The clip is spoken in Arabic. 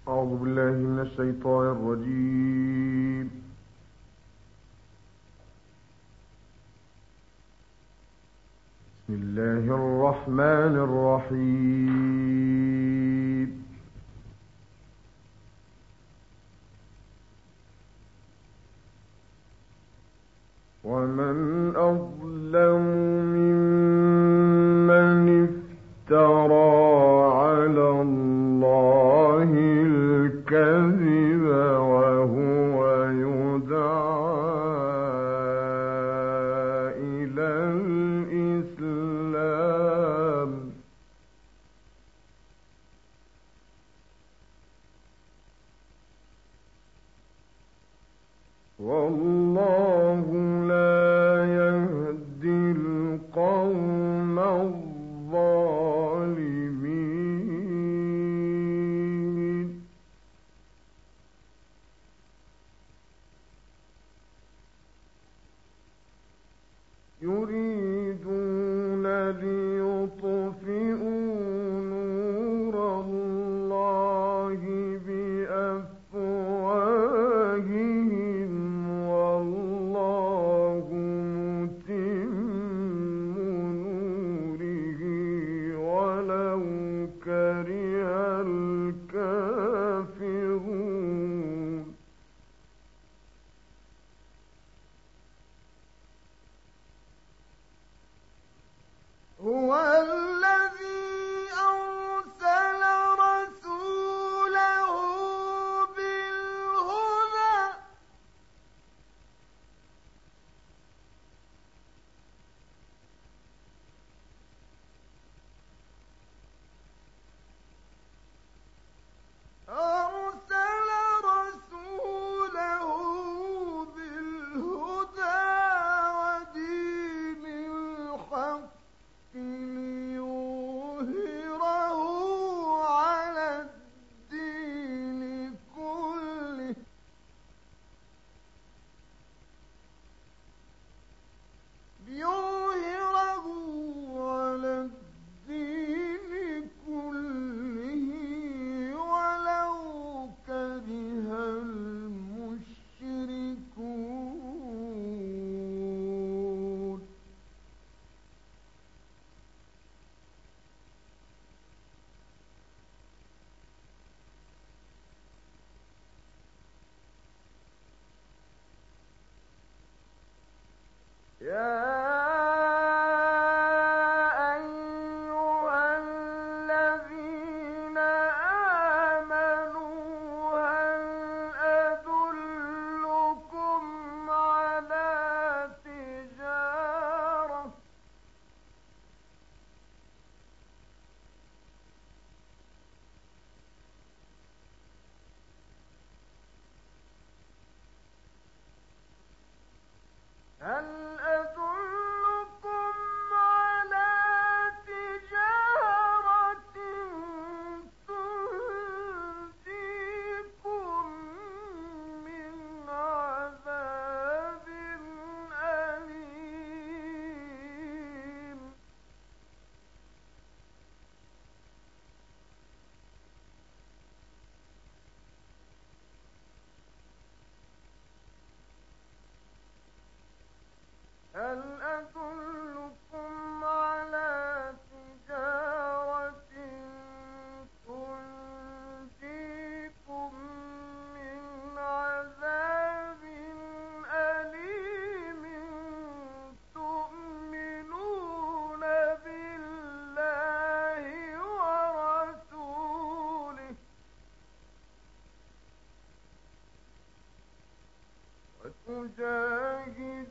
أعوذ بالله من الشيطان الرجيم. بسم الله الرحمن الرحيم. ومن أظلم ممن افترى على الله الكذب وهو يدعى إلى الإسلام والله لا يهدي القوم الظالمين. يريدون ليطفئوا نور الله بأفواههم والله متم نوره ولو كره الكافرون. هو الذي أرسل رسوله بالهدى ودين الحق ليظهره على الدين كله ولو كره المشركون. يا أيها الذين آمنوا هل أدلكم على تجارة هل أدلكم على تجارة تنجيكم من عذاب أليم. هل أدلكم على تجارة تنجيكم من عذاب أليم تؤمنون بالله ورسوله وتجاهدون